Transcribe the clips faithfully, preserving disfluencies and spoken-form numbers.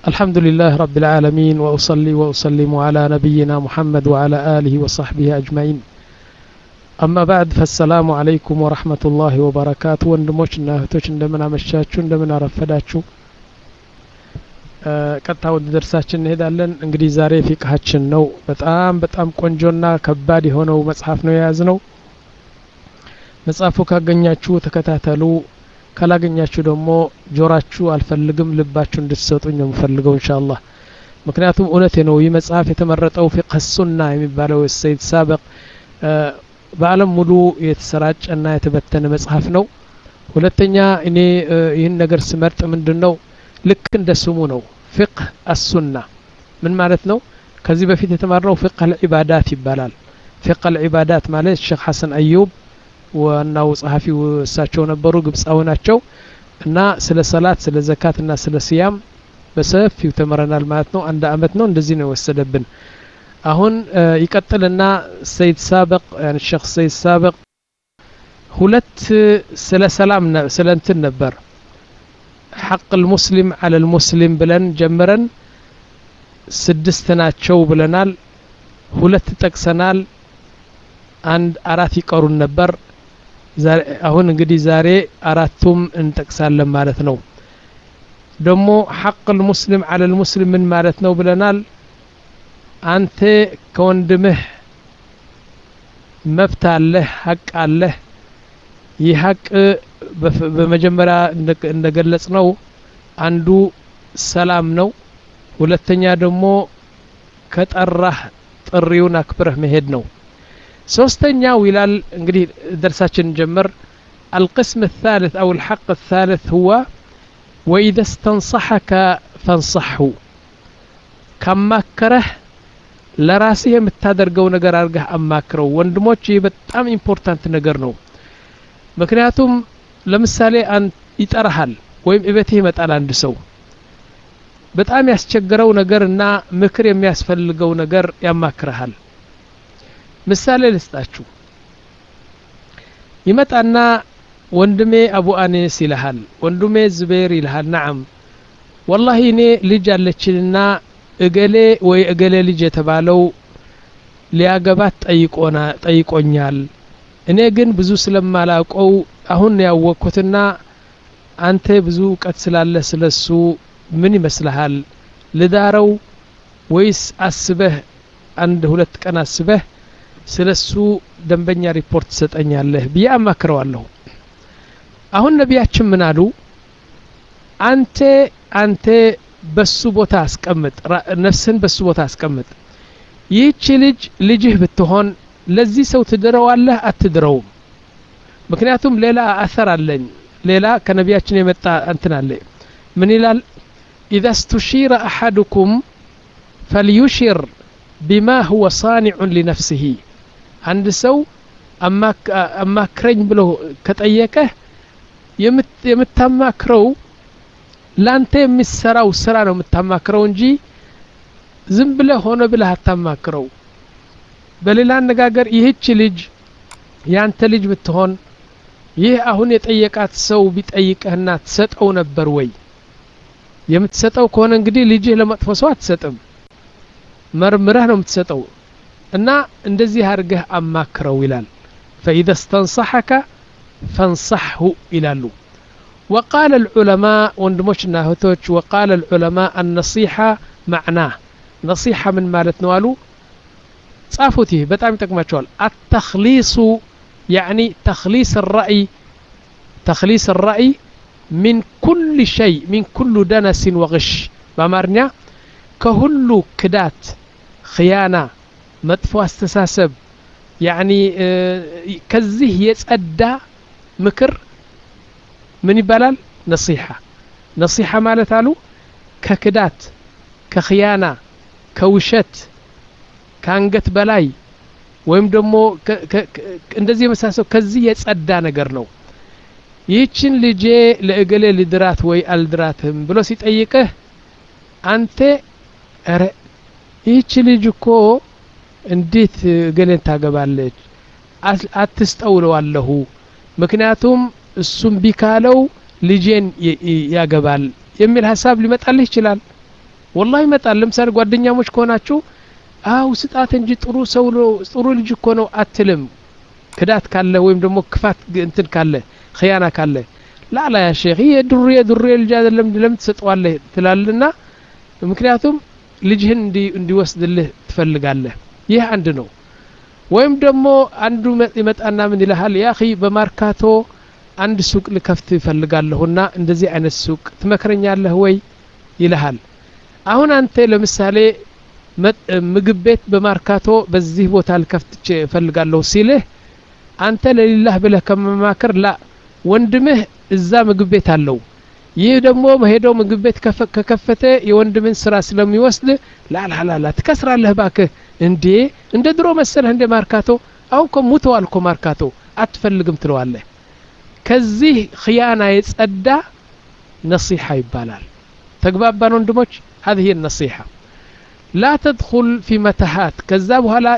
الحمد لله رب العالمين وأصلي وأسلم على نبينا محمد وعلى آله وصحبه أجمعين أما بعد فالسلام عليكم ورحمة الله وبركاته وندموشنا هتوش اندمنا مشاتشو اندمنا رفداتشو ቀጥታ ወደ ደርሳችን እንሄዳለን። እንግዲህ ዛሬ ፊቅሃችን ነው። በጣም በጣም ቆንጆና ከባድ የሆነው መጽሐፍ ነው የያዝነው። መጽሐፉ ካገኛችሁ ተከታተሉ፣ ካላገኛችሁ ደግሞ ጆራችሁ አልፈልግም ልባችሁ እንድትሰጡኝ ነው የምፈልገው ኢንሻአላህ። ምክንያቱም እውነቴ ነው ይህ መጽሐፍ የተመረጠው ፊቅህ ሱና የሚባለው ሰይድ ሳበቅ በዓለም ሙሉ የተሰራጨና የተበተነ መጽሐፍ ነው። ሁለተኛ እኔ ይህን ነገር ስመርጥ ምንድነው ልክ እንደ ስሙ ነው ፊቅህ አሱና ምን ማለት ነው? ከዚህ በፊት የተማርነው ፊቅህ አልዒባዳት ይባላል። ፊቅህ አልዒባዳት ማለት ሼክ ሐሰን አዩብ ዋናው ጸሐፊው እሳቸው ነበሩ፣ ግብጻዊ ናቸው እና ስለ ሰላት ስለ ዘካት እና ስለ ሲያም በሰፊው ተመረናል ማለት ነው። አንድ አመት ነው እንደዚህ ነው ወሰደብን። አሁን ይቀጥልና ሰይድ ሳበቅ يعني ሼክ ሰይድ ሳበቅ ሁለት ስለ ሰላም ስለ እንትን ነበር حق المسلم على المسلم بلن جمرن سدستناچو بلنال ሁለት ጠቅሰናል አንድ አራት ይቀሩን ነበር። አሁን እንግዲህ ዛሬ አራቱም እንጠቅሳለን ማለት ነው። ደግሞ حق المسلم على المسلم ምን ማለት ነው ብለናል። አንተ ከወንድምህ መብት አለህ ሐቅ አለህ። ይህ ሐቅ በመጀመሪያ እንደገለጽነው አንዱ ሰላም ነው። ሁለተኛ ደግሞ ከጠራህ ጥሪውን አክብረህ መሄድ ነው። ሶስተኛው ይላል እንግዲህ ደርሳችን ጀመር القسم الثالث أو الحق الثالث هو وإذا استنصحك فانصحه كما كره لراسه የምታደርገው ነገር አርገህ አማክረው። ወንድሞች ይህ በጣም ኢምፖርታንት ነገር ነው። ምክንያቱም ለምሳሌ አንተ ይጠራሃል ወይም እቤትህ ይመጣል አንድ ሰው በጣም ያስቸገረው ነገርና ምክር የሚያስፈልገው ነገር ያማክረሃል። ምሳሌ ልስጣችሁ። ይመጣና ወንድሜ አቡ አኒስ ይልሃል፣ ወንድሜ ዝቤር ይልሃል። ነዓም والله እኔ ልጅ አለችና እገሌ ወይ እገሌ ልጅ የተባለው ሊያገባት ጠይቆና ጠይቆኛል። እኔ ግን ብዙ ስለማላውቀው አሁን ያወቅኩትና አንተ ብዙ እውቀት ስላለ ስለሱ ምን ይመስልሃል? ልዳረው ወይስ አስበህ አንድ ሁለት ቀን አስበህ ስለሱ ደንበኛ ሪፖርት ሰጠኛለህ ብዬ አማክረዋለሁ። አሁን ነቢያችን ምን አሉ? አንተ አንተ በሱ ቦታ አስቀምጥ፣ ነፍስን በሱ ቦታ አስቀምጥ። ይህች ልጅ ልጅህ ብትሆን ለዚህ ሰው ትድረዋለህ አትድረውም? ምክንያቱም ሌላ አثر አለኝ ሌላ ከነቢያችን የመጣ እንትን አለ። ምን ይላል? اذا استشير احدكم فليشر بما هو صانع لنفسه አንድ ሰው አማክረኝ ብሎ ከጠየቀህ የምታማክረው ላንተ የሚሰራው ስራ ነው የምታማክረው እንጂ ዝም ብለህ ሆነ ብለህ አታማክረው። በሌላ አነጋገር ይህች ልጅ ያንተ ልጅ ብትሆን ይህ አሁን የጠየቃት ሰው ቢጠይቅህና ትሰጠው ነበር ወይ? የምትሰጠው ከሆነ እንግዲህ ልጅህ ለመጥፎ ሰው አትሰጥም፣ መርምረህ ነው የምትሰጠው። እና እንደዚህ አድርገህ አማክረው ይላል። فإذا استنصحك فانصحه ይላሉ። وقال العلماء ወንድሞችና እህቶች وقال العلماء النصيحة معناه نصيحة من ማለት ነው አሉ። ጻፉትህ በጣም ይጠቅማቸዋል። التخليص يعني تخليص الرأي تخليص الرأي من كل شيء من كل دنس وغش بأمارنيا كهل كدات خيانة مدفوع استساسب يعني كزيه يتأدى مكر من يبلال نصيحة نصيحة مالت علو ككدات كخيانة كوشت كانقت بلاي ወይም ደግሞ እንደዚህ መሳሰው ከዚህ የጸዳ ነገር ነው። ይህችን ልጄ ለእገሌ ልድራት ወይ አልድራትም ብሎ ሲጠይቅህ አንተ አረ ይህች ልጅ እኮ እንዴት እገሌን ታገባለች አትስጠውለዋለሁ፣ ምክንያቱም እሱም ቢካለው ልጄን ያገባል የሚል ሐሳብ ሊመጣልህ ይችላል። والله ይመጣል ለምሳሌ ጓደኛሞች ከሆናችሁ አው ስጣት እንጂ ጥሩ ሰው ነው ጥሩ ልጅ እኮ ነው አትልም ክዳት ካለ ወይም ደግሞ ክፋት እንትን ካለ ኺያና ካለ ላላ ያ ሼክ ይሄ ድሩ የድሩ ልጅ አይደለም ለምን ትሰጠዋለህ ትላልና ምክንያቱም ልጅህን እንዲ እንዲወስድልህ ትፈልጋለህ ይህ አንድ ነው ወይም ደግሞ አንዱ ይመጣና ምን ይልሃል ያ اخي በማርካቶ አንድ ሱቅ ልከፍት ይፈልጋለሁና እንደዚህ አይነት ሱቅ ትመክረኛለህ ወይ ይልሃል አሁን አንተ ለምሳሌ ምግብ ቤት በማርካቶ በዚህ ቦታ ልከፍት ይፈልጋለሁ ሲልህ አንተ ለሊላህ ብለህ ከመማከር ላ ወንድምህ እዛ ምግብ ቤት አለው ይህ ደግሞ በሄደው ምግብ ቤት ከከፈተ የወንድምን ስራ ስለሚወስድ ላ ላ ላ ላ ትከስራለህ ባክህ እንዴ እንደ ድሮ መሰለህ እንደ ማርካቶ አሁን እኮ ሙተዋል እኮ ማርካቶ አትፈልግም ትለዋለህ ከዚህ ኺያና የጸዳ ነሲሃ ይባላል ተግባባን ወንድሞች هذه هي النصيحة لا تدخل في متاهات ከዛ በኋላ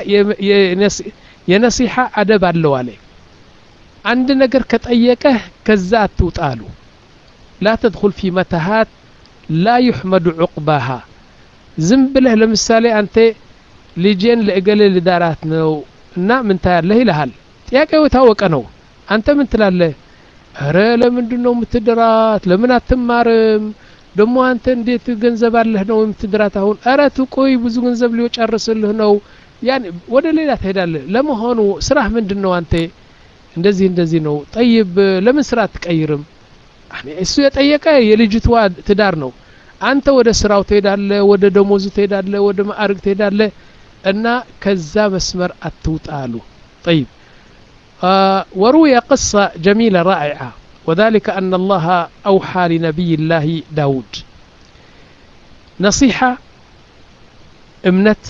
የነሲሃ አደብ አለው አለ አንድ ነገር ከጠየቀህ ከዛ አትውጣሉ لا تدخل في متاهات لا يحمد عقباها ዝም ብለህ ለምሳሌ አንተ ልጄን ለእገሌ ልዳራት ነው እና ምን ታያለህ ይልሃል ጥያቄው ታወቀ ነው አንተ ምን ትላለህ አረ ለምንድነው የምትድራት ለምን አትማርም ደሞ አንተ እንዴት ገንዘብ አለህ ነው የምትድራት አሁን አረ ትቆይ ብዙ ገንዘብ ሊወጨርስልህ ነው ያን ወደ ሌላ ትሄዳለህ ለመሆኑ ስራህ ምንድነው አንተ እንደዚህ እንደዚህ ነው طيب ለምን ስራ አትቀይርም እሱ የጠየቀ የልጅቷ ትዳር ነው አንተ ወደ ስራው ትሄዳለህ ወደ ደሞዙ ትሄዳለህ ወደ ማዕረግ ትሄዳለህ እና ከዛ መስመር አትውጣሉ طيب آه وروي قصة جميلة رائعة وذلك أن الله أوحى لنبي الله داود نصيحة امنت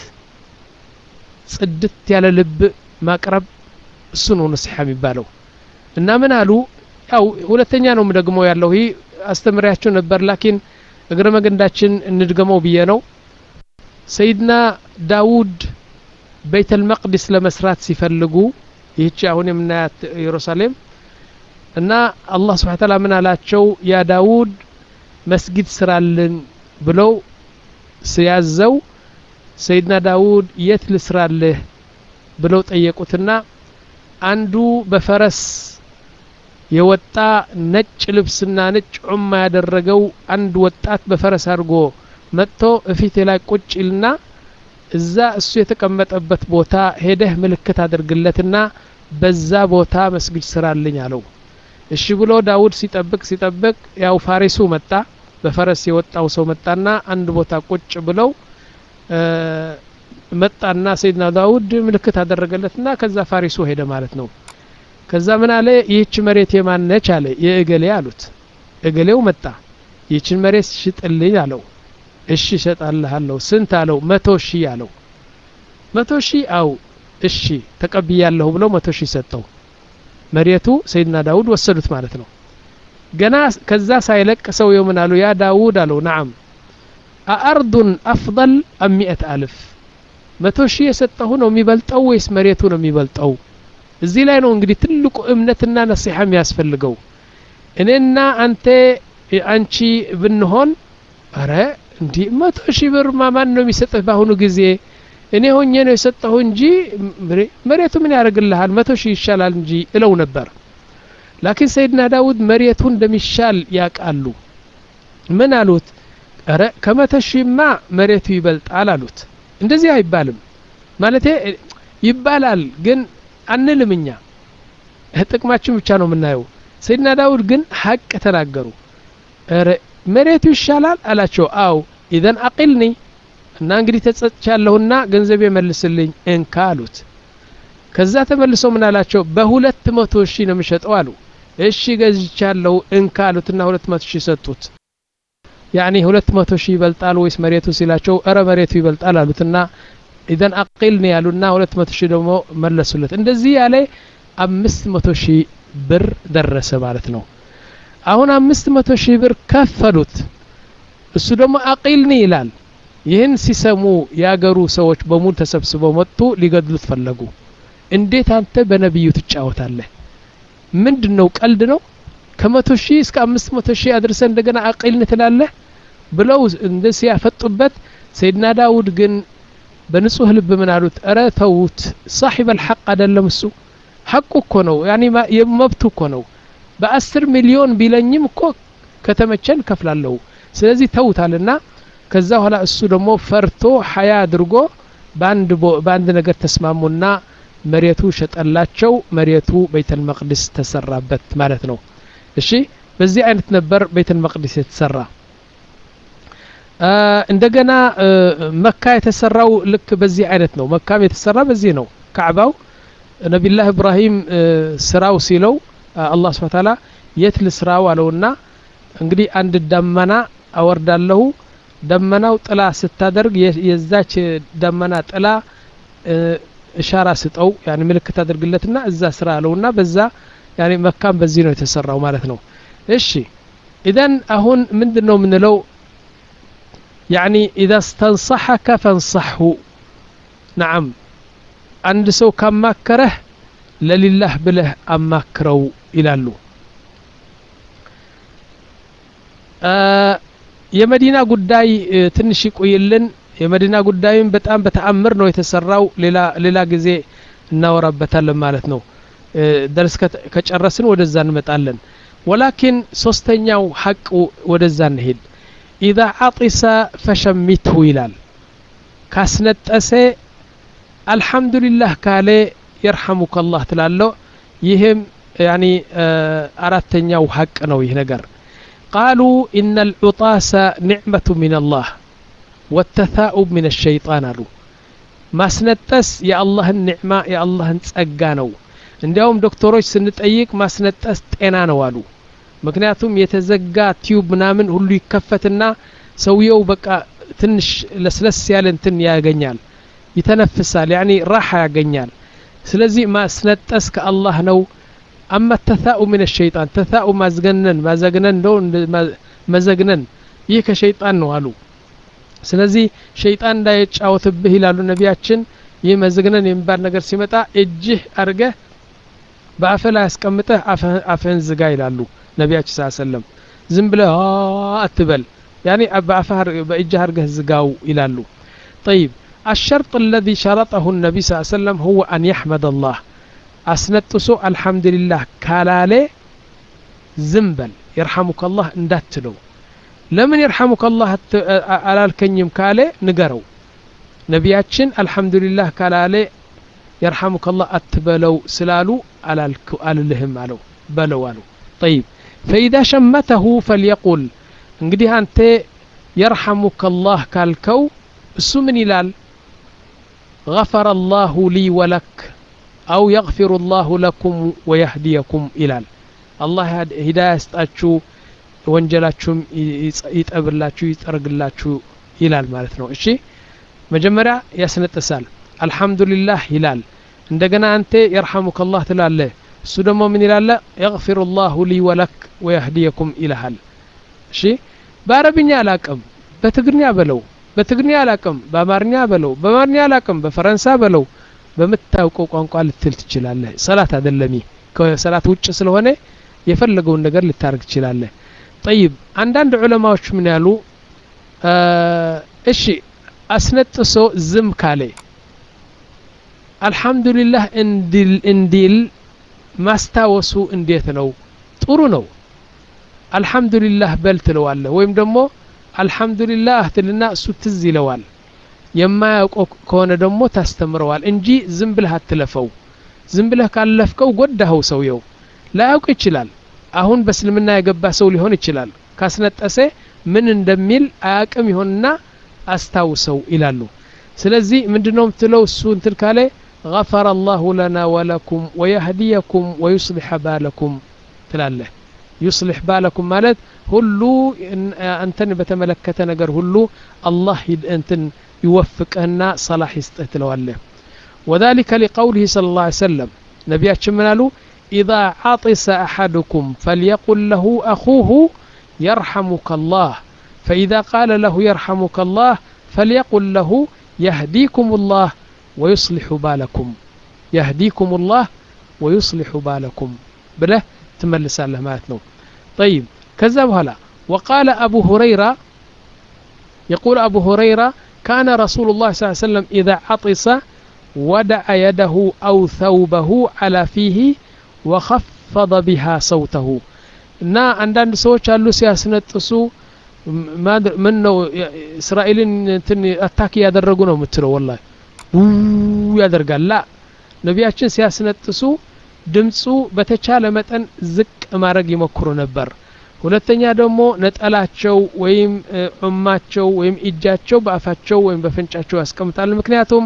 صدت على لب ما قرب السنو نصيحة مبالو إنما قالوا أو ሁለተኛ ነው ምደግመው ያለው ይሄ አስተምሪያቸው ነበር ላኪን እግረ መገንዳችን እንድገመው ብዬ ነው ሰይድና ዳውድ ቤተ المقدس ለመስራት ሲፈልጉ ይህች አሁን የምናያት ኢየሩሳሌም እና አላህ Subhanahu Wa Ta'ala ምን አላቸው ያ ዳውድ መስጊድ ስራልን ብለው ሲያዘው ሰይድና ዳውድ የት ልስራልህ ብለው ጠየቁትና አንዱ በፈረስ የወጣ ነጭ ልብስና ነጭ ዑማ ያደረገው አንድ ወጣት በፈረስ አድርጎ መጥቶ እፊት ላይ ቁጭልና እዛ እሱ የተቀመጠበት ቦታ ሄደህ ምልክት አድርግለትና በዛ ቦታ መስጊድ ስራልኝ አለው እሺ ብሎ ዳውድ ሲጠብቅ ሲጠብቅ ያው ፋሪሱ መጣ በፈረስ የወጣው ሰው መጣና አንድ ቦታ ቁጭ ብለው መጣና ሰይድና ዳውድ ምልክት አደረገለትና ከዛ ፋሪሱ ሄደ ማለት ነው ከዛ ምን አለ ይህች መሬት የማን ነች አለ የእገሌ አሉት እገሌው መጣ ይህችን መሬት ሽጥልኝ አለው እሺ እሰጣለሁ ስንት አለው መቶ ሺህ አለው መቶ ሺህ አው እሺ ተቀብያለሁ ብሎ መቶ ሺህ ሰጠው መሬቱ ሰይድና ዳውድ ወሰዱት ማለት ነው ገና ከዛ ሳይለቅ ሰው የምን አሉ ያ ዳውድ አለው نعم أأرض أفضل أم مئة ألف መቶ ሺህ የሰጠው ነው የሚበልጠው ወይስ መሬቱ ነው የሚበልጠው እዚህ ላይ ነው እንግዲህ ትልቁ እምነትና ነሲሃ የሚያስፈልገው እኔና አንተ አንቺ ብንሆን አረ እንዲ መቶ ሺህ ብር ማን ነው የሚሰጠው ባሁኑ ጊዜ እኔ ሆኜ ነው የሰጠው እንጂ መሬቱ ምን ያደርግልሃል መቶ ሺህ ይሻላል እንጂ እለው ነበር ላኪን ሰይድና ዳውድ መሬቱ እንደሚሻል ያቃሉ ምን አሉት አረ ከመቶ ሺህማ መሬቱ ይበልጣል አሉት እንደዚህ አይባልም ማለቴ ይባላል ግን አንልምኛ ጥቅማችን ብቻ ነው የምናየው ሰይድና ዳውድ ግን ሐቅ ተናገሩ አረ መሬቱ ይሻላል አላቸው አው ኢዘን አቂልኒ እና እንግዲህ ተጸጽቻለሁና ገንዘብ ይመልስልኝ እንካ አሉት ከዛ ተመልሶ ምን አላቸው በሁለት መቶ ሺህ ነው የሚሸጠው አሉ እሺ ገዝቻለሁ እንካ አሉትና ሁለት መቶ ሺህ ሰጡት ያኒ ሁለት መቶ ሺህ ይበልጣል ወይስ መሬቱ ሲላቸው አረ መሬቱ ይበልጣል አሉትና ኢዘን አቂልኒ ያሉና ሁለት መቶ ሺህ ደግሞ መለሱለት እንደዚህ ያለ አምስት መቶ ሺህ ብር ደረሰ ማለት ነው አሁን አምስት መቶ ሺህ ብር ከፈሉት እሱ ደግሞ አቂልኒ ይላል ይህን ሲሰሙ ያገሩ ሰዎች በሙሉ ተሰብስበው መጡ ሊገድሉት ፈለጉ እንዴት አንተ በነብዩ ትጫወታለህ ምንድነው ቀልድ ነው ከመቶ ሺህ እስከ አምስት መቶ ሺህ አድርሰ እንደገና አቂልኒ ትላለህ ብለው እንደዚህ ያፈጡበት ሰይድና ዳውድ ግን በንጹህ ልብ ምን አሉት አረ ተውት صاحب الحق አይደለም እሱ ሐቁ እኮ ነው ያኒ የመብቱ እኮ ነው በ10 ሚሊዮን ቢለኝም እኮ ከተመቸን ከፍላለሁ ስለዚህ ተውታልና ከዛ ኋላ እሱ ደግሞ ፈርቶ ሐያ አድርጎ ባንድ ባንድ ነገር ተስማሙና መሬቱ ሸጠላቸው መሬቱ ቤተል መቅደስ ተሰራበት ማለት ነው እሺ በዚህ አይነት ነበር ቤተል መቅደስ የተሰራ እንደገና መካ የተሰራው ልክ በዚህ አይነት ነው መካም የተሰራ በዚህ ነው ካዕባው ነብዩላህ ኢብራሂም ስራው ሲለው አላህ Subhanahu Ta'ala የት ልስራው አለውና እንግዲህ አንድ ደመና አወርዳለሁ ደመናው ጥላ ስታደርግ የዛች ደመና ጥላ ኢሻራ ስጠው يعني ምልክት አድርግለትና እዛ ስራ አለውና በዛ يعني መካም በዚህ ነው የተሰራው ማለት ነው እሺ ኢዳን አሁን ምንድነው ምንለው يعني إذا استنصحك فانصحه نعم عند سو كماكره لله بله أماكرو إلى له آه يا مدينة قداي تنشيك ويلن يا مدينة قداي بتأم بتأمر نو يتسرعو للا للا جزء نورا بتعلم مالتنا درس كتشرسن ودزان متعلن ولكن سوستنياو حق ودزان هيد إذا عطس فشمته ይላል ካስነጠሰ الحمد لله ካለ يرحمك الله ትላለው ይሄም يعني አራተኛው ሐቅ ነው ይሄ ነገር قالوا إن العطاس نعمة من الله والتثاؤب من الشيطان አሉ ማስነጠስ የአላህ ኒዕማ የአላህ ጸጋ ነው እንዲያውም ዶክተሮች ስንጠይቅ ማስነጠስ ጤና ነው አሉ ምክንያቱም የተዘጋ ቲዩብ ምናምን ሁሉ ይከፈትና ሰውየው በቃ ትንሽ ለስለስ ያለ እንትን ያገኛል ይተነፍሳል يعني راحه ያገኛል ስለዚህ ማስነጠስ ከአላህ ነው اما التثاؤب من الشيطان تثاؤب ማዝገነን ማዘግነን ነው መዘግነን ይህ ከሸይጣን ነው አሉ ስለዚህ ሸይጣን እንዳይጫወትብህ ይላሉ ነቢያችን ይህ መዘግነን የሚባል ነገር ሲመጣ እጅህ አርገህ በአፈላ ያስቀምጠህ አፈን ዝጋ ይላሉ ነቢያችን ሰለላሁ ዐለይሂ ወሰለም ዝም ብለህ አትበል يعني በአፈር በእጅህ አርገህ ዝጋው ይላሉ طيب الشرط الذي شرطه النبي صلى الله عليه وسلم هو أن يحمد الله أسنتسو الحمد لله كالاله زنبل يرحمك الله እንዳትለው ለምን يرحمك الله አላልከኝም ካለ ንገረው ነቢያችን الحمد لله ካላለ يرحمك الله አትበለው ስላሉ አላልኩ አልልህም አለው በለው አለው طيب فإذا شمته فليقل እንግዲህ አንተ يرحمك الله ካልከው እሱ ምን ይላል غفر الله لي ولك أو يغفر الله لكم ويهديكم إلال الله هداية استأتشو وانجلاتشو يتقبلاتشو يترقلاتشو إلال مالتنو إشي مجمرة يسنة تسال الحمد لله هلال عندنا أنت يرحمك الله تلال السودمو من إلال يغفر الله لي ولك ويهديكم إلى هل إشي بعربيني علاكم بتقرني بلو በትግርኛ አላቀም በአማርኛ በለው በአማርኛ አላቀም በፈረንሳ በለው በመታውቀው ቋንቋ ልትል ትችላለህ ሰላት አይደለም ከሰላት ውጭ ስለሆነ የፈለገውን ነገር ልታርግ ትችላለህ طيب አንዳንድ ዑለማዎች ምን ያሉ እሺ አስነጥሶ ዝም ካለ አልহামዱሊላህ እንዲል እንዲል ማስታወሱ እንዴት ነው ጥሩ ነው አልহামዱሊላህ በል ትለዋለህ ወይም ደግሞ አልহামዱሊላህ ትልና እሱ ትዝ ይለዋል የማያውቀው ከሆነ ደግሞ ታስተምረዋል እንጂ ዝም ብለህ አትለፈው ዝም ብለህ ካለፍከው ጎዳኸው ሰውየው ላያውቅ ይችላል አሁን በእስልምና የገባ ሰው ሊሆን ይችላል ካስነጠሰ ምን እንደሚል አያውቅም ይሆንና አስታውሰው ይላሉ ስለዚህ ምንድነው ምትለው እሱ እንትን ካለ غفر الله لنا ولكم ويهديكم ويصلح بالكم ትላለህ يصلح بالكم ማለት ሁሉ አንተን በተመለከተ ነገር ሁሉ አላህ እንትን ይወፍቅህና صلاح ይስጥህ ትለዋለህ وذلك لقوله صلى الله عليه وسلم ነቢያችን ምን አሉ إذا عطس أحدكم فليقل له أخوه يرحمك الله فإذا قال له يرحمك الله فليقل له يهديكم الله ويصلح بالكم يهديكم الله ويصلح بالكم بله تملس الله ماتنو طيب كذا بهلا وقال أبو هريرة يقول أبو هريرة كان رسول الله صلى الله عليه وسلم إذا عطس ودع يده أو ثوبه على فيه وخفض بها صوته እና አንዳንድ ሰዎች አሉ ሲያስነጥሱ ምን ነው እስራኤልን እንትን አታክ ያደረጉ ነው የምትለው والله ያደርጋል ላ ነቢያችን ሲያስነጥሱ ድምጹ በተቻለ መጠን ዝቅ ማድረግ ይሞክሩ ነበር ሁለተኛ ደግሞ ነጠላቸው ወይም ኡማቸው ወይም እጃቸው በአፋቸው ወይም በፍንጫቸው ያስቀምጣሉ ምክንያቱም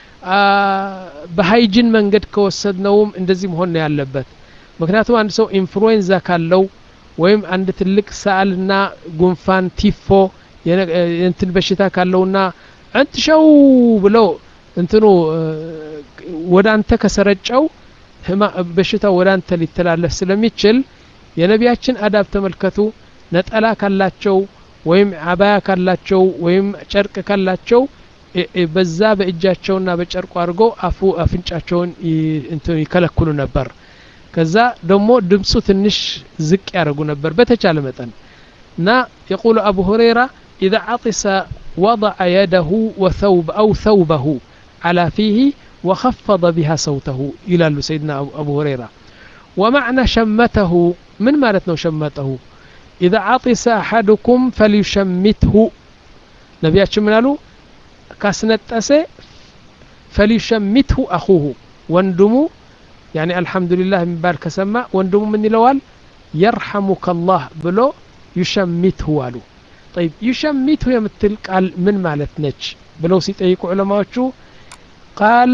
በሃይጂን መንገድ ከወሰድነውም እንደዚህ መሆን ያለበት ምክንያቱም አንድ ሰው ኢንፍሉዌንዛ ካለው ወይም አንድ ትልቅ ሳልና ጉንፋን ቲፎ እንትን በሽታ ካለውና አንተሸው ብሎ እንትኑ ወዳንተ ከሰረጨው በሽታው ወዳንተ ሊተላለፍ ስለሚችል የነቢያችን አዳብ ተመልከቱ ነጠላ ካላቸው ወይም አባያ ካላቸው ወይም ጨርቅ ካላቸው በዛ በእጃቸውና በጨርቁ አድርጎ አፉ አፍንጫቸውን እንትን ይከለክሉ ነበር ከዛ ደግሞ ድምጹ ትንሽ ዝቅ ያደርጉ ነበር በተቻለ መጠን እና يقول أبو هريرة إذا عطس وضع يده وثوب أو ثوبه على فيه وخفض بها صوته إلى سيدنا أبو هريرة ومعنى شمته من مالتنا شمته إذا عطس أحدكم فليشمته نبياتنا منالو كاسنتأسي فليشمته أخوه واندمو يعني الحمد لله من بارك سما واندمو من الوال يرحمك الله بلو يشمته والو طيب يشمته يمثل قال من مالتنج بلو سيطيقوا علماء قال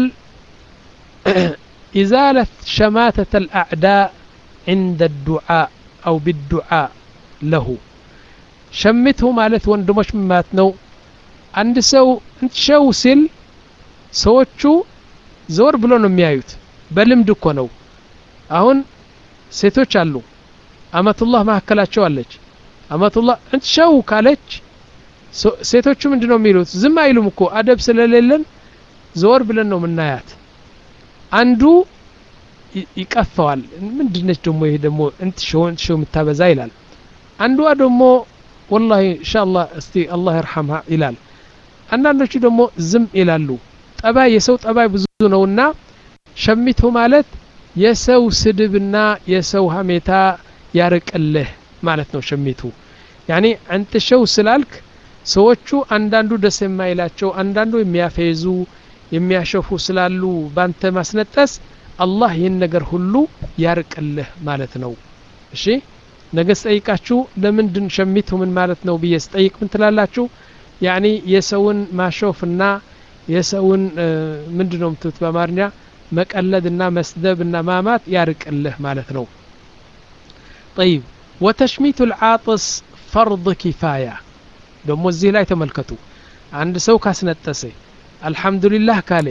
إزالة شماتة الأعداء عند الدعاء أو بالدعاء له شمته مالت واندمش ماتنو عند سو انت شو سل سوچو زور ብሎ ነው የሚያዩት በልምድ እኮ ነው አሁን ሴቶች አሉ አመቱላህ ማከላቸው አለች አመቱላህ እንት ሸው ካለች ሴቶቹ ምንድነው የሚሉት ዝም አይሉም እኮ አደብ ስለሌለን ዞር ብለን ነው ምናያት አንዱ ይቀፈዋል ምንድነች ደሞ ይሄ ደሞ እንት ሸው እንት ሸው መታበዛ ይላል አንዱ ደሞ والله ان شاء الله እስቲ አላህ ይርሐምها ይላል አንዳንዶቹ ደግሞ ዝም ይላሉ ጠባይ የሰው ጠባይ ብዙ ነውና ሸሚቱ ማለት የሰው ስድብና የሰው ሀሜታ ያርቅልህ ማለት ነው ሸሚቱ ያኒ አንተ ሸው ስላልክ ሰዎቹ አንዳንዱ ደስ የማይላቸው አንዳንዱ የሚያፈዙ የሚያሸፉ ስላሉ ባንተ ማስነጠስ አላህ ይህን ነገር ሁሉ ያርቅልህ ማለት ነው እሺ ነገ ጠይቃችሁ ለምንድን ሸሚቱ ምን ማለት ነው ብዬ ስጠይቅ ምን ትላላችሁ ያኒ የሰውን ማሾፍና የሰውን ምንድነው ምትት በአማርኛ መቀለድና መስደብና ማማት ያርቅልህ ማለት ነው طيب وتشميت العاطس فرض كفايه ደሞ እዚህ ላይ ተመልከቱ አንድ ሰው ካስነጠሰ አልহামዱሊላህ ካለ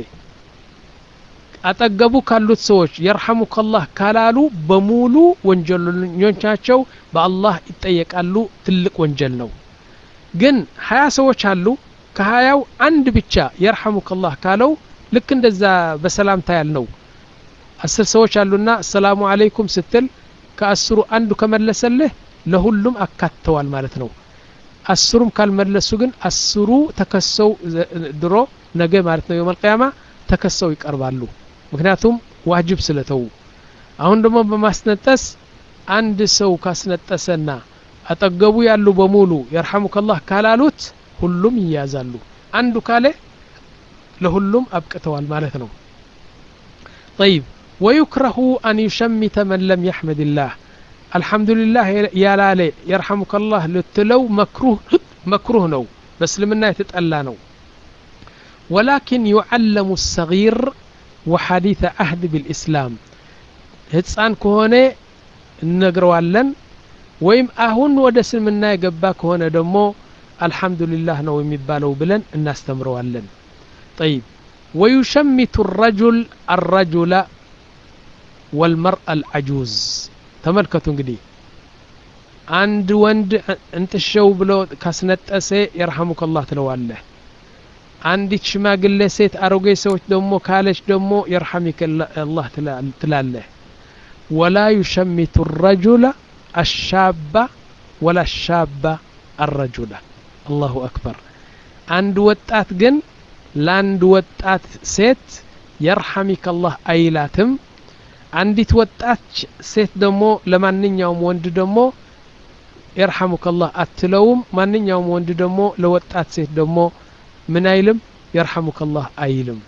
አጠገቡ ካሉት ሰዎች يرحمك الله ካላሉ በሙሉ ወንጀለኞቻቸው በአላህ ይጠየቃሉ ትልቅ ወንጀል ነው ግን ሀያ ሰዎች አሉ ከሀያው አንድ ብቻ يرحمك الله ካለው ልክ እንደዛ በሰላምታ ያልነው አስር ሰዎች አሉና ሰላሙ አለይኩም ስትል ከአስሩ አንዱ ከመለሰልህ ለሁሉም አካተዋል ማለት ነው አስሩም ካልመለሱ ግን አስሩ ተከሰው ድሮ ነገ ማለት ነው የውመል ቂያማ ተከሰው ይቀርባሉ ምክንያቱም ዋጅብ ስለተው አሁን ደግሞ በማስነጠስ አንድ ሰው ካስነጠሰና አጠገቡ ያሉ በሙሉ يرحمك الله ካላሉት ሁሉም ይያዛሉ አንዱ ካለ ለሁሉም አብቅተዋል ማለት ነው طيب ويكره أن يشمت من لم يحمد الله الحمد لله يا لالي يرحمك الله لتلو مكروه مكروه نو بس لمنا يتتألا نو ولكن يعلم الصغير وحديث عهد بالإسلام هتسان كهوني نقروالن ويم أهون ودسل منا يقبا كهوني دمو الحمد لله نو يمبالو بلن الناس تمروالن طيب ويشمت الرجل الرجل والمرأة العجوز تملكتوا انقدي عند وند انت الشو بلو كاسنتأسي يرحمك الله تلواله عندك شماقل سيت أروقي سوت دمو كالش دمو يرحمك الله تلاله ولا يشمت الرجل الشاب ولا الشاب الرجل الله أكبر አንድ ወጣት ግን ላንድ ወጣት ሴት يرحمك الله አይላትም አንዲት ወጣት ሴት ደግሞ ለማንኛውም ወንድ ደግሞ يرحمك الله አትለውም ማንኛውም ወንድ ደግሞ ለወጣት ሴት ደግሞ ምን አይልም يرحمك الله አይልም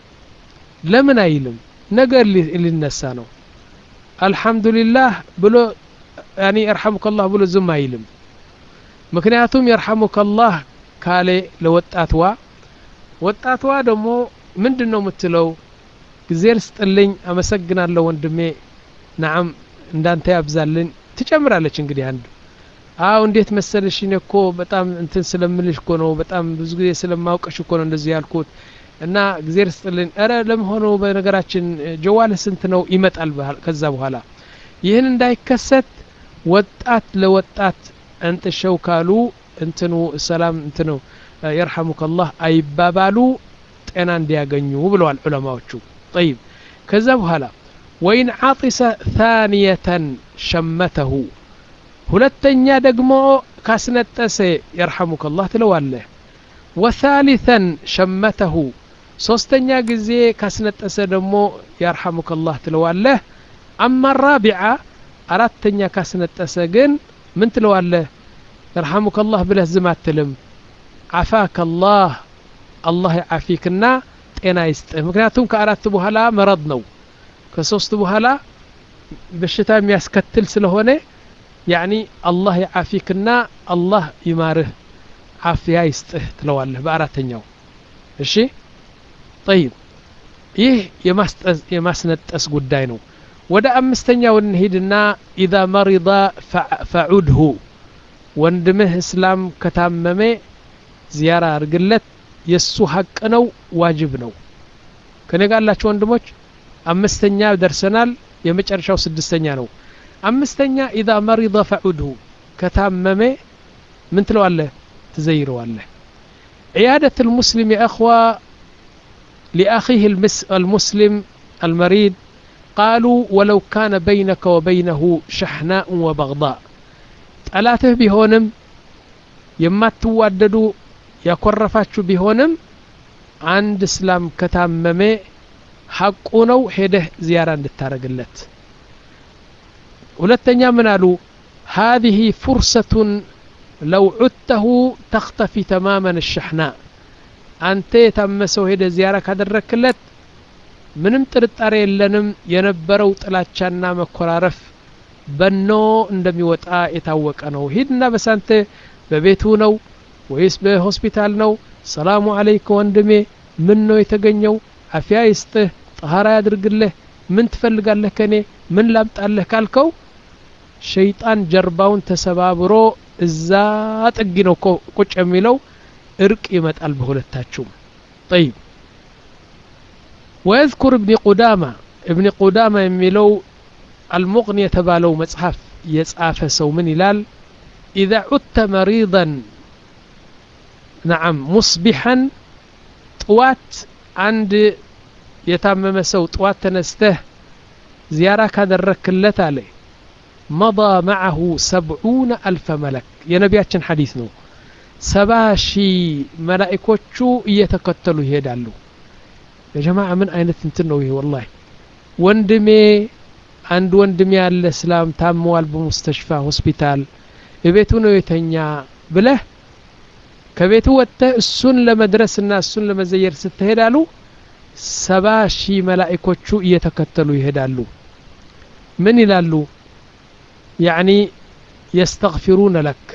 ለምን አይልም ነገር ሊነሳ ነው አልহামዱሊላህ ብሎ يعني يرحمك الله ብሎ ዝም አይልም ምክንያቱም يرحمك الله ካለ ለወጣትዋ ወጣትዋ ደግሞ ምንድነው የምትለው ግዜር ስጥልኝ አመሰግናለሁ ወንድሜ نعم እንዳንተ ያብዛልን ትጨምራለች እንግዲህ አንዱ አው እንዴት መሰለሽ እኮ በጣም እንትን ስለምልሽ እኮ ነው በጣም ብዙ ጊዜ ስለማውቀሽ እኮ ነው እንደዚህ ያልኩት እና ግዜር ስጥልኝ አረ ለምሆነው በነገራችን ጀዋል ስንት ነው ይመጣል ከዛ በኋላ ይህን እንዳይከሰት ወጣት ለወጣት እንጥሸው ካሉ እንትኑ ሰላም እንትኑ يرحمك الله አይባባሉ ጤና እንዲያገኙ ብለዋል ዑለማዎቹ طيب ከዛ በኋላ وين عاطس ثانية شمته ሁለተኛ ደግሞ ካስነጠሰ يرحمك الله ትለዋለህ وثالثا شمته ሶስተኛ ጊዜ ካስነጠሰ ደግሞ يرحمك الله ትለዋለህ اما الرابعة አራተኛ ካስነጠሰ ግን ምን ትለዋለህ يرحمك الله ብለህ ዝም አትልም عفاك الله الله يعافيكنا ጤና ይስጥህ ምክንያቱም ከአራት በኋላ መረድ ነው ከሶስት በኋላ በሽታ የሚያስከትል ስለሆነ يعني الله يعافيكنا الله يمارህ عافية ይስጥህ ትለዋለህ በአራተኛው እሺ طيب ይህ የማስጠዝ የማስነጠስ ጉዳይ ነው ወደ አምስተኛው እንሂድና اذا مرض فعده ወንድምህ እስላም ከታመመ ዚያራ አርግለት የሱ ሐቅ ነው ዋጅብ ነው ከነጋላችሁ ወንድሞች አምስተኛ ደርሰናል የመጨረሻው ስድስተኛ ነው አምስተኛ اذا مرض فعده ከታመመ ምን ትለዋለህ ትዘይረዋለህ عيادة المسلم يا اخوة لاخيه المسلم المريض قالوا ولو كان بينك وبينه شحناء وبغضاء ጠላትህ ቢሆንም የማትዋደዱ ያኮረፋችሁ ቢሆንም አንድ እስላም ከታመመ ሐቁ ነው ሄደህ ዚያራ እንድታረግለት ሁለተኛ ምን አሉ هذه فرصة لو عدته تختفي تماما الشحناء አንተ የታመሰው ሄደህ ዚያራ ካደረክለት ምንም ጥርጣሬ የለንም የነበረው ጥላቻና መኮራረፍ በኖ እንደሚወጣ የታወቀ ነው ሂድና በሳንተ በቤቱ ነው ወይስ በሆስፒታል ነው ሰላሙ አለይኩም ወንድሜ ምን ነው የተገኘው አፊያ ይስጥህ ጠሃራ ያድርግልህ ምን ትፈልጋለህ ከኔ ምን ላምጣልህ ካልከው ሸይጣን ጀርባውን ተሰባብሮ እዛ ጥግ ነው ቁጭ የሚለው እርቅ ይመጣል በሁለታችሁ طيب ويذكر ابن قدامة ابن قدامة የሚለው المغني يتبالو مصحف يصاف سو من يلال اذا عدت مريضا نعم مصبحا طوات عند يتامم سو طوات تنسته زيارة كادركلت عليه مضى معه سبعون ألف ملك يا نبياتشن حديث نو سباشي ملائكوچو يتكتلوا يهدالو يا جماعة من أين تنتنوا والله وندمي አንድ ወንድም ያለ እስላም ታሟል በሙስተሽፋ ሆስፒታል በቤቱ ነው የተኛ ብለህ ከቤቱ ወጥተህ እሱን ለመድረስና እሱን ለመዘየር ስትሄዳሉ ሰባ ሺህ መላእክቶቹ እየተከተሉ ይሄዳሉ ምን ይላሉ يعني يستغفرون لك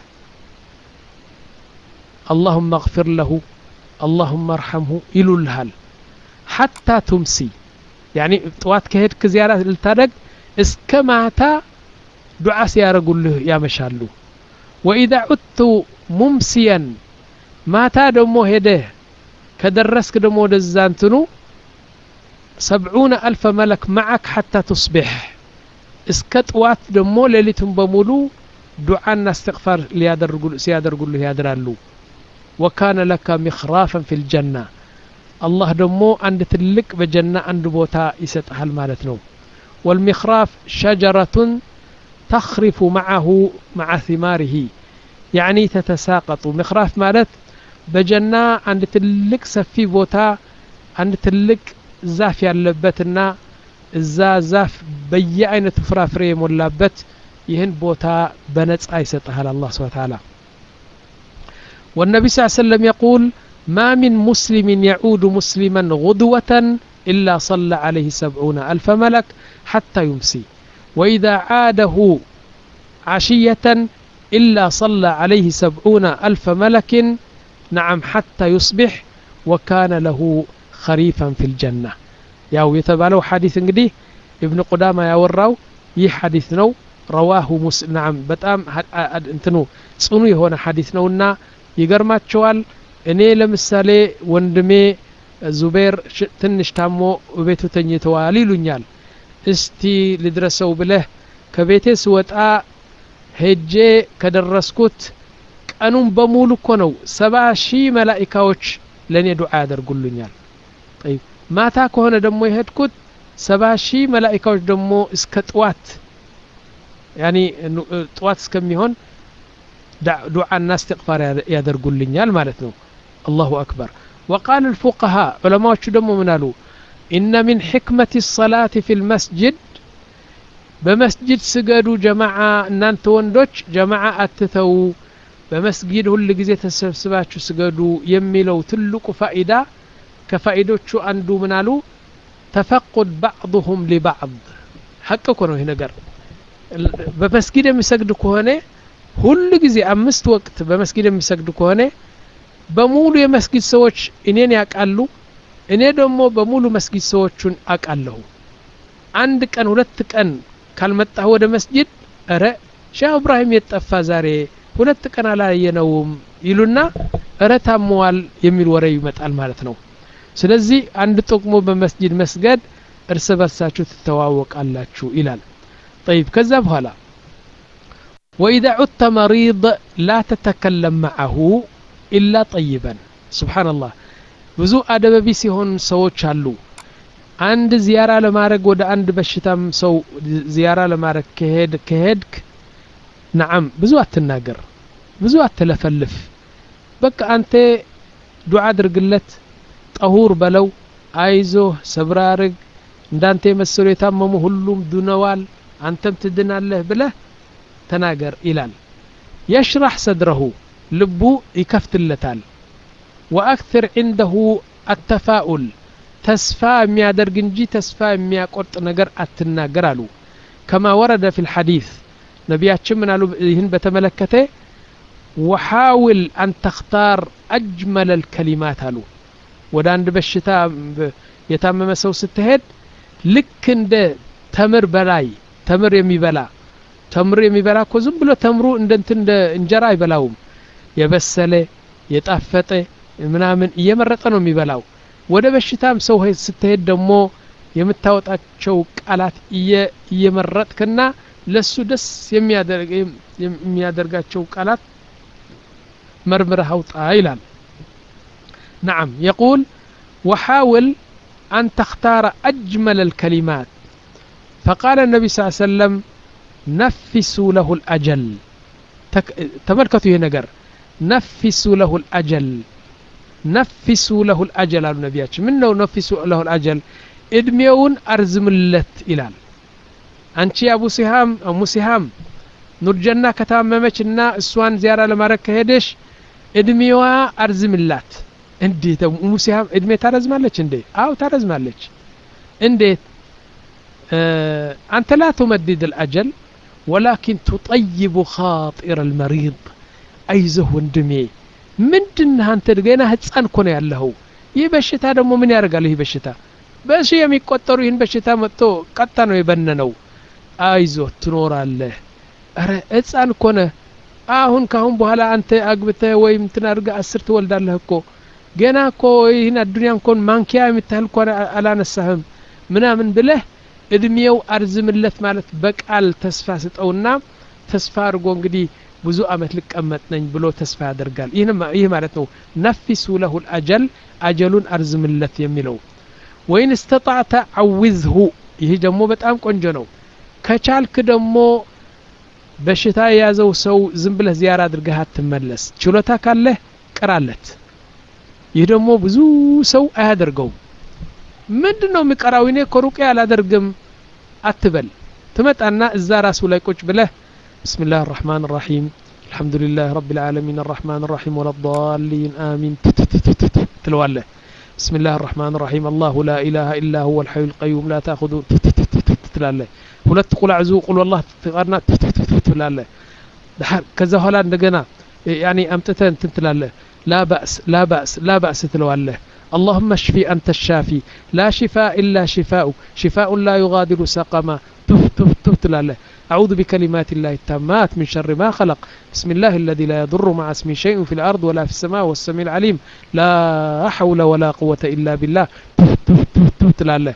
اللهم اغفر له اللهم ارحمه يلولሃል حتى تمسي يعني طوات كهدك زيارة للتارق اسكماتا دعاء سيارقوله يا مشالو وإذا عدت ممسيا ماتا دمو هده كدرسك دمو دزانتنو سبعون ألف ملك معك حتى تصبح اسكتوات دمو ليلتهم بمولو دعاء استغفار سيادرقوله يادرالو وكان لك مخرافا في الجنة الله دمو عند تلك بجنة عند بوتا يسطحل مالتنو والمخراف شجرة تخرف معه مع ثماره يعني تتساقط مخراف مالت በጀና አንድ ትልቅ ሰፊ ቦታ አንድ ትልቅ ዛፍ ያለበትና እዛ ዛፍ በየአይነቱ ፍራፍሬ የሞላበት ይህን ቦታ በነጻ ይሰጣል አላህ Subhanahu Wa Ta'ala والنبي صلى الله عليه وسلم يقول ما من مسلم يعود مسلما غدوة إلا صلى عليه سبعون ألف ملك حتى يمسي وإذا عاده عشية إلا صلى عليه سبعون ألف ملك نعم حتى يصبح وكان له خريفا في الجنة ያው የተባለው ሐዲስ እንግዲህ ኢብኑ ቁዳማ ያወራው ይህ ሐዲስ ነው رواه مسلم نعم በጣም እንትኑ ጽኑ የሆነ ሐዲስ ነውና ይገርማቸዋል እኔ ለምሳሌ ወንድሜ ዙበይር ትንሽ ታሞ ቤቱ ተኝተዋል ይሉኛል እስቲ ልድረሰው ብለህ ከቤቴ ስወጣ ሄጄ ከደረስኩት ቀኑን በሙሉ እኮ ነው ሰባ ሺህ መላእክቶች ለኔ ዱዓ ያደርጉልኛል طيب ማታ ከሆነ ደግሞ የሄድኩት ሰባ ሺህ መላእክቶች ደግሞ እስከ ጧት يعني ጧት እስከሚሆን ዱዓና استغفار ያደርጉልኛል ማለት ነው الله أكبر وقال الفقهاء علماء ደግሞ ምን አሉ إن من حكمة الصلاة في المسجد بمسجد سجدوا جماعة እናንተ ወንዶች جماعة አትተው በመስጊድ ሁሉ ጊዜ ተሰብስባችሁ ስገዱ የሚለው ትልቁ ፋኢዳ ከፋኢዶቹ አንዱ ምን አሉ تفقد بعضهم لبعض حقك ነው ይሄ ነገር በመስጊድ የሚሰግዱ ከሆነ ሁሉ ጊዜ አምስት ወቅት በመስጊድ የሚሰግዱ ከሆነ በሙሉ የመስጊድ ሰዎች እኔን ያቃሉ እኔ ደግሞ በሙሉ መስጊድ ሰዎችን አቃለሁ አንድ ቀን ሁለት ቀን ካልመጣህ ወደ መስጊድ አረ ሼህ ኢብራሂም የጠፋ ዛሬ ሁለት ቀን አላየነውም ይሉና አረ ታሟል የሚል ወሬ ይመጣል ማለት ነው ስለዚህ አንድ ጥቅሙ በመስጊድ መስገድ እርስ በርሳችሁ ትተዋወቃላችሁ ይላል طيب ከዛ በኋላ واذا عدت مريض لا تتكلم معه الا طيبا سبحان الله ብዙ አደበቢ ሲሆን ሰዎች አሉ አንድ ዚያራ ለማድረግ ወደ አንድ በሽታም ሰው ዚያራ ለማድረግ ከሄድ ከሄድክ نعم ብዙ አትናገር ብዙ አትለፈልፍ በቃ አንተ ዱዓ አድርግለት ጠሁር በለው አይዞ ሰብራርግ እንዳንተ የመሰሉ የታመሙ ሁሉም ድነዋል አንተም ትድናለህ ብለህ ተናገር ይላል يشرح صدره ልቡ ይከፍትለታል واكثر عنده التفاؤل ተስፋ የሚያደርግ እንጂ ተስፋ የሚያቆርጥ ነገር አትናገር አሉ كما ورد في الحديث ነብያችን ምን አሉ ይህን በተመለከተ وحاول أن تختار أجمل الكلمات አሉ ወደ አንድ በሽታ የታመመ ሰው ስትሄድ ልክ እንደ ተምር በላይ ተምር የሚበላ ተምር የሚበላ እኮ ዝም ብሎ ተምሩ እንደ እንደ እንጀራ አይበላውም የበሰለ የጣፈጠ ምናምን እየመረጠ ነው የሚበላው ወደ በሽታም ሰው ስትሄድ ደግሞ የምታወጣቸው ቃላት እየመረጥክና ለሱ ደስ የሚያደርግ የሚያደርጋቸው ቃላት مرمره أوطا إلال نعم يقول وحاول أن تختار أجمل الكلمات فقال النبي صلى الله عليه وسلم نفسوا له الأجل تك... تملكتوا هنا قر نفسوا له الأجل نفسوا له الأجل على النبي منه نفسوا له الأجل ادميون أرزم اللت إلال أنت يا أبو سهام أو سهام نور جنة كتاممتنا السوان زيارة لمارك هدش ادميوا أرزملات اندي موسيها ادمي ترزمالك اندي او ترزمالك اندي اه انت لا تمدد الأجل ولكن تطيب خاطر المريض ايزه وندمي ምንድነው አንተ ገና ህፃን እኮ ነው ያለው ይህ በሽታ ደግሞ ምን ያርጋል ይህ በሽታ በሺ የሚቆጠሩ ይህን በሽታ መጥቶ ቀጣ ነው የበነነው አይዞ ትኖራለህ አረ ህፃን እኮ ነው አሁን ካሁን በኋላ አንተ አግብተህ ወይም ትናርጋ አስር ትወልዳለህ እኮ ገና እኮ ይህን አዱንያ እንኳን ማንኪያ የምታህል እኮ አላነሳህም ምናምን ብለህ እድሜው አርዝምለት ማለት በቃል ተስፋ ስጠውና ተስፋ አድርጎ እንግዲህ ብዙ አመት ልቀመጥ ነኝ ብሎ ተስፋ ያደርጋል ይህ ማለት ነው ነፍሱ له الأجل አጀሉን አርዝምለት የሚለው ወይን استطعت عوذه ይህ ደግሞ በጣም ቆንጆ ነው ከቻልክ ደግሞ በሽታ የያዘው ሰው ዝም ብለህ ዚያራ አድርገህ አትመለስ ችሎታ ካለህ ቅራለት ይደሞ ብዙ ሰው አያደርገው ምንድነው የሚቀራው እኔ ኮሩቂያ አላደርግም አትበል ትመጣና እዛ ራሱ ላይ ቁጭ ብለህ بسم الله الرحمن الرحيم الحمد لله رب العالمين الرحمن الرحيم ولا الضالين آمين تلواله بسم الله الرحمن الرحيم الله لا إله إلا هو الحي القيوم لا تأخذه تلاله ولا تقول أعوذ قل والله تقارنا تلاله كذا هلا عندنا يعني أمتتن تلاله لا بأس لا بأس لا بأس تلواله اللهم اشفي أنت الشافي لا شفاء إلا شفاءك شفاء لا يغادر سقما تف تف تف تلاله أعوذ بكلمات الله التامات من شر ما خلق بسم الله الذي لا يضر مع اسمه شيء في الأرض ولا في السماء والسميع العليم لا حول ولا قوة إلا بالله تلاله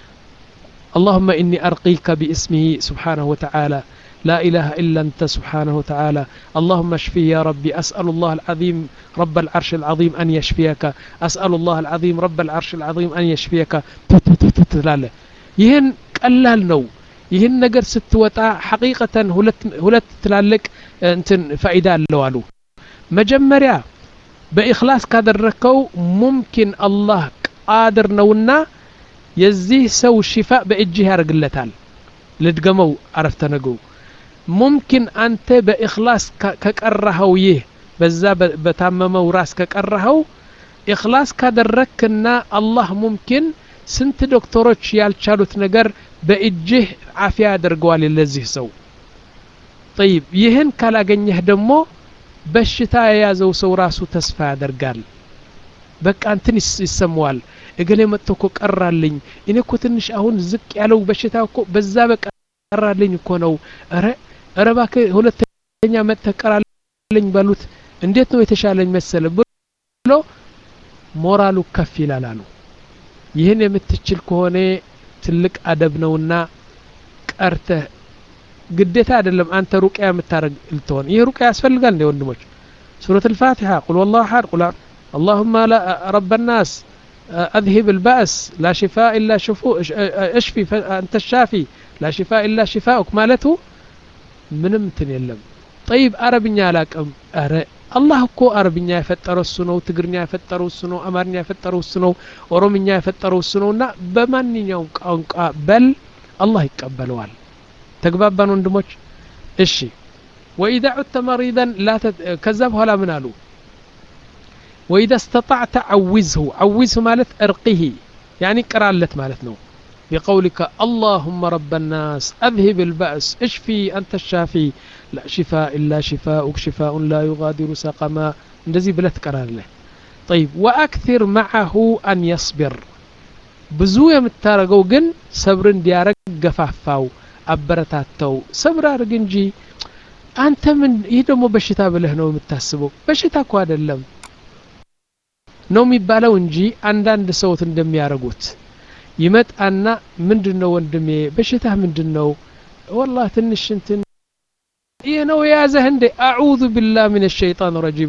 اللهم إني أرقيك باسمه سبحانه وتعالى لا إله إلا أنت سبحانه وتعالى اللهم اشفي يا ربي أسأل الله العظيم رب العرش العظيم أن يشفيك أسأل الله العظيم رب العرش العظيم أن يشفيك تلاله يهن قلال نو ይህን ነገር ስትወጣ ሐቂቀተን ሁለት ሁለት ትላልቅ እንትን ፋይዳ አለው አሉ መጀመሪያ በእخلاص ካደረከው ሙምኪን አላህ ቃድር ነውና የዚህ ሰው ሽፋ በእጅህ ያርግለታል ልድገመው አረፍተ ነገው ሙምኪን አንተ በእخلاص ከቀራኸው ይህ በዛ በታመመው ራስ ከቀራኸው إخلاص ካደረክና አላህ ሙምኪን ስንት ዶክተሮች ያልቻሉት ነገር በእጅህ አፊያ ያደርገዋል ለዚህ ሰው طيب ይህን ካላገኘህ ደግሞ በሽታ የያዘው ሰው ራሱ ተስፋ ያደርጋል በቃ እንትን ይሰማዋል እገሌ መጥቶ እኮ ቀራልኝ እኔ እኮ ትንሽ አሁን ዝቅ ያለው በሽታ እኮ በዛ በቃ ቀራልኝ እኮ ነው አረ አረ ባከ ሁለተኛ መጥቶ ቀራልኝ ባሉት እንዴት ነው የተሻለኝ መሰለ ብሎ ሞራሉ ከፍ ይላል አሉ ይህን የምትችል ከሆነ ትልቅ አደብ ነውና ቀርተህ ግዴታ አይደለም አንተ ሩቂያ የምታረግ ልትሆን ይሄ ሩቂያ ያስፈልጋል እንደ ወንድሞች ሱረቱ الفاتحة قل والله احد قل اللهم لا رب الناس اذهب البأس لا شفاء الا شفاء اشفي انت الشافي لا شفاء الا شفاءك مالته ምንም እንትን የለም طيب አረብኛ አላቀም አረ አላህ እኮ አረብኛ የፈጠረው እሱ ነው ትግርኛ የፈጠረው እሱ ነው አማርኛ የፈጠረው እሱ ነው ኦሮምኛ የፈጠረው እሱ ነውና በማንኛውም ቋንቋ በል አላህ ይቀበለዋል ተግባባን ወንድሞች እሺ واذا عدت مريضا لا تت... كذب هلا من قالوا واذا استطعت عوزه عوزه مالت ارقه يعني قرالت مالت ነው بقولك اللهم رب الناس اذهب البأس اشفي انت الشافي لا شفاء إلا شفاءك شفاء لا يغادر سقما እንደዚህ ብለህ ትቀራለህ طيب واكثر معه ان يصبر ብዙ የምታረገው ግን ሰብር እንዲያረግ ገፋፋው አበረታተው ሰብር አርግ እንጂ አንተ ምን ይሄ ደግሞ በሽታ ብለህ ነው የምታስበው በሽታ እኮ አይደለም ነው የሚባለው እንጂ አንዳንድ ሰውት እንደሚያረጉት ይመጣና ምንድነው ወንድሜ በሽታ ምንድነው والله ትንሽ እንትን ይሄ ነው ያዘህ እንደ አዑዙ ቢላህ ሚነ ሸይጣን ረጂም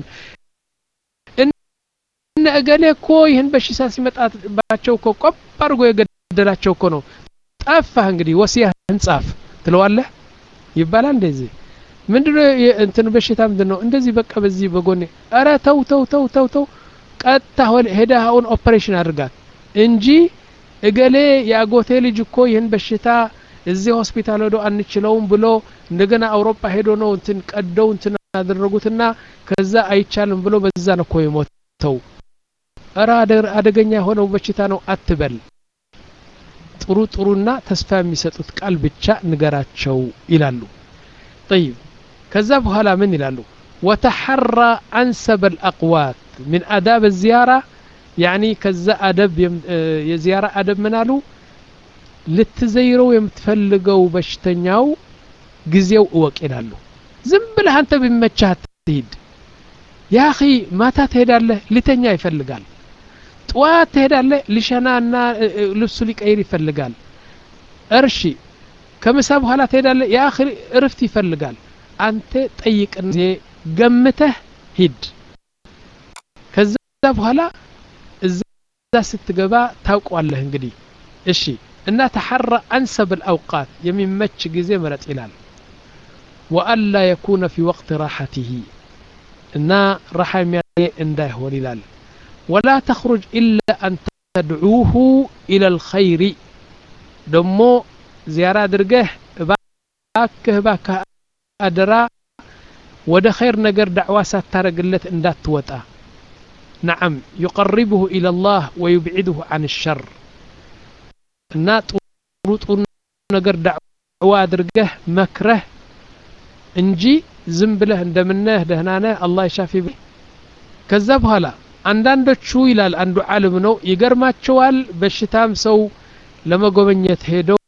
እነ እገሌ እኮ ይሄን በሽታ ሲመጣባቸው እኮ ቆብ አድርጎ የገደላቸው እኮ ነው ጠፋህ እንግዲህ ወሲያህን ጻፍ ትለዋለህ ይባላል እንደዚህ ምንድነው እንትን በሽታ ምንድነው እንደዚህ በቃ በዚህ በጎኔ አረ ተው ተው ተው ተው ተው ቀጣ ሄደህ አሁን ኦፕሬሽን አድርጋት እንጂ እገሌ ያጎቴ ልጅ እኮ ይሄን በሽታ እዚህ ሆስፒታል ሄዶ አንችለውም ብሎ እንደገና አውሮፓ ሄዶ ነው እንትን ቀደው እንትን አደረጉትና ከዛ አይቻልም ብሎ በዛ ነው እኮ የሞተው አራ አደገኛ ሆነው በሽታ ነው አትበል ጥሩ ጥሩና ተስፋ የሚሰጡት ቃል ብቻ ንገራቸው ይላሉ طيب ከዛ በኋላ ምን ይላሉ وتحرى انسب الاقوات من آداب الزيارة يعني كذا أدب يزيارة أدب منالو لتزيرو يمتفلقو بشتنياو جزيو وكيلالو زنبله أنت بمتشات تهيد يا أخي ما تهيد الله لتنيا يفلقال طوات تهيد الله لشنانا لبسو لك أير يفلقال أرشي كمساب هلا تهيد الله يا أخي عرفتي يفلقال أنت تأيك زي قمته هيد كذا بهلا እዛ ስትገባ ታውቀዋለህ እንግዲህ እሺ እና ተሐራ አንሰብ الأوقات የሚመች ጊዜ መረጥ ይላል وألا يكون في وقت راحته እና راحة እንዳይሆን ይላል ولا تخرج إلا أن تدعوه إلى الخير دمو زيارة درجه باكه باكه أدرا وده خير نجر دعوة سترجلت إندات توتا نعم يقربه إلى الله ويبعده عن الشر النات ورط نجر دعوة درجه مكره እንጂ ዝም ብለህ እንደምነህ ደህናነህ አላህ ይሻፊ ከዛብ ኋላ አንዳንዶቹ ይላል አንዱ ዓለም ነው ይገርማቸዋል በሽታም ሰው ለመጎበኘት ሄደው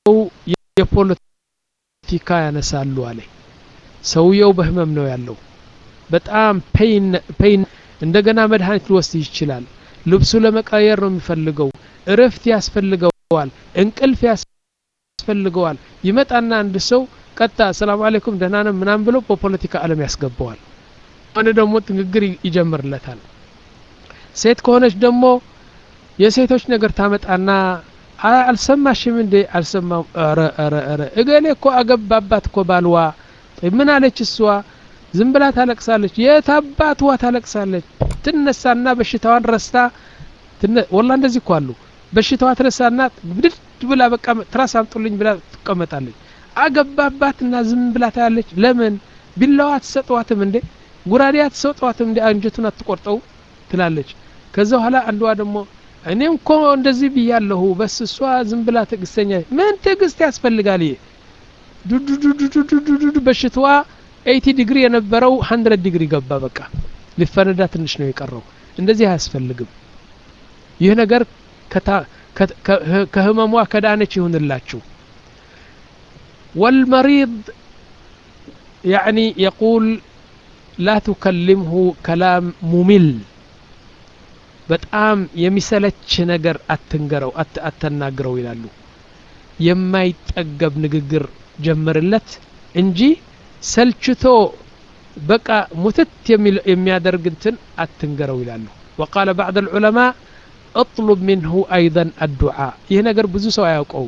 የፖለቲካ ያነሳሉ አለ ሰውየው በህመም ነው ያለው በጣም ፔን ፔን እንደገና መድኃኒት ሊወስድ ይችላል ልብሱ ለመቀየር ነው የሚፈልገው እረፍት ያስፈልገዋል እንቅልፍ ያስፈልገዋል ይመጣና አንድ ሰው ቀጣ ሰላም አለይኩም ደህና ነን ምናምን ብሎ በፖለቲካ ዓለም ያስገባዋል አንድ ደግሞ ንግግር ይጀምርለታል ሴት ከሆነች ደግሞ የሴቶች ነገር ታመጣና አልሰማሽም እንዴ አልሰማም አረ አረ አረ እገሌ እኮ አገባባት እኮ ባልዋ ምን አለች እሷ ዝም ብላ ታለቅሳለች የታባትዋ ታለቅሳለች ትነሳና በሽታዋን ረስታ ወላ እንደዚህ እኮ አሉ በሽታዋ ትረሳና ብድድ ብላ በቃ ትራስ አምጡልኝ ብላ ትቀመጣለች አገባባትና ዝም ብላ ታያለች ለምን ቢላዋ ተሰጥዋትም እንዴ ጉራዲያ ተሰጥዋትም እንዴ አንጀቱን አትቆርጠው ትላለች ከዛ ኋላ አንዷ ደግሞ እኔም እኮ እንደዚህ ብያለሁ በስ እሷ ዝም ብላ ትግስተኛ ምን ትግስት ያስፈልጋል ይሄ ዱዱዱዱዱዱ በሽታዋ ኤይቲ ዲግሪ የነበረው መቶ ዲግሪ ገባ በቃ ሊፈነዳ ትንሽ ነው የቀረው እንደዚህ አያስፈልግም ይህ ነገር ከህመሟ ከዳነች ይሁንላችሁ والمريض يعني يقول لا تكلمه كلام ممل በጣም የሚሰለች ነገር አትንገረው አትናገረው ይላሉ የማይጠገብ ንግግር ጀምርለት እንጂ ሰልችቶ በቃ ሙትት የሚያደርግ እንትን አትንገረው ይላሉ وقال بعض العلماء اطلب منه ايضا الدعاء ይህ ነገር ብዙ ሰው አያውቀው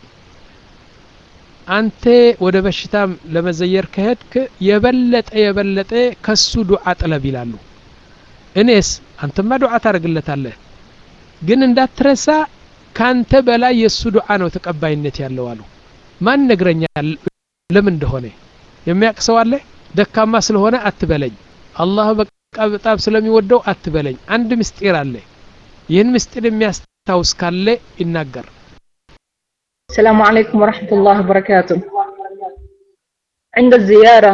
አንተ ወደ በሽታም ለመዘየር ከሄድክ የበለጠ የበለጠ ከሱ ዱዓ ጠለብ ይላሉ እኔስ አንተማ ዱዓ ታረግለታለህ ግን እንዳትረሳ ካንተ በላይ የሱ ዱዓ ነው ተቀባይነት ያለው አሉ ማን ነግረኛል ለምን እንደሆነ የሚያቅሰው አለ ደካማ ስለሆነ አትበለኝ አላህ በቃ በጣም ስለሚወደው አትበለኝ አንድ ምስጢር አለ ይህን ምስጢር የሚያስታውስ ካለ ይናገር السلام عليكم ورحمة الله وبركاته عند الزيارة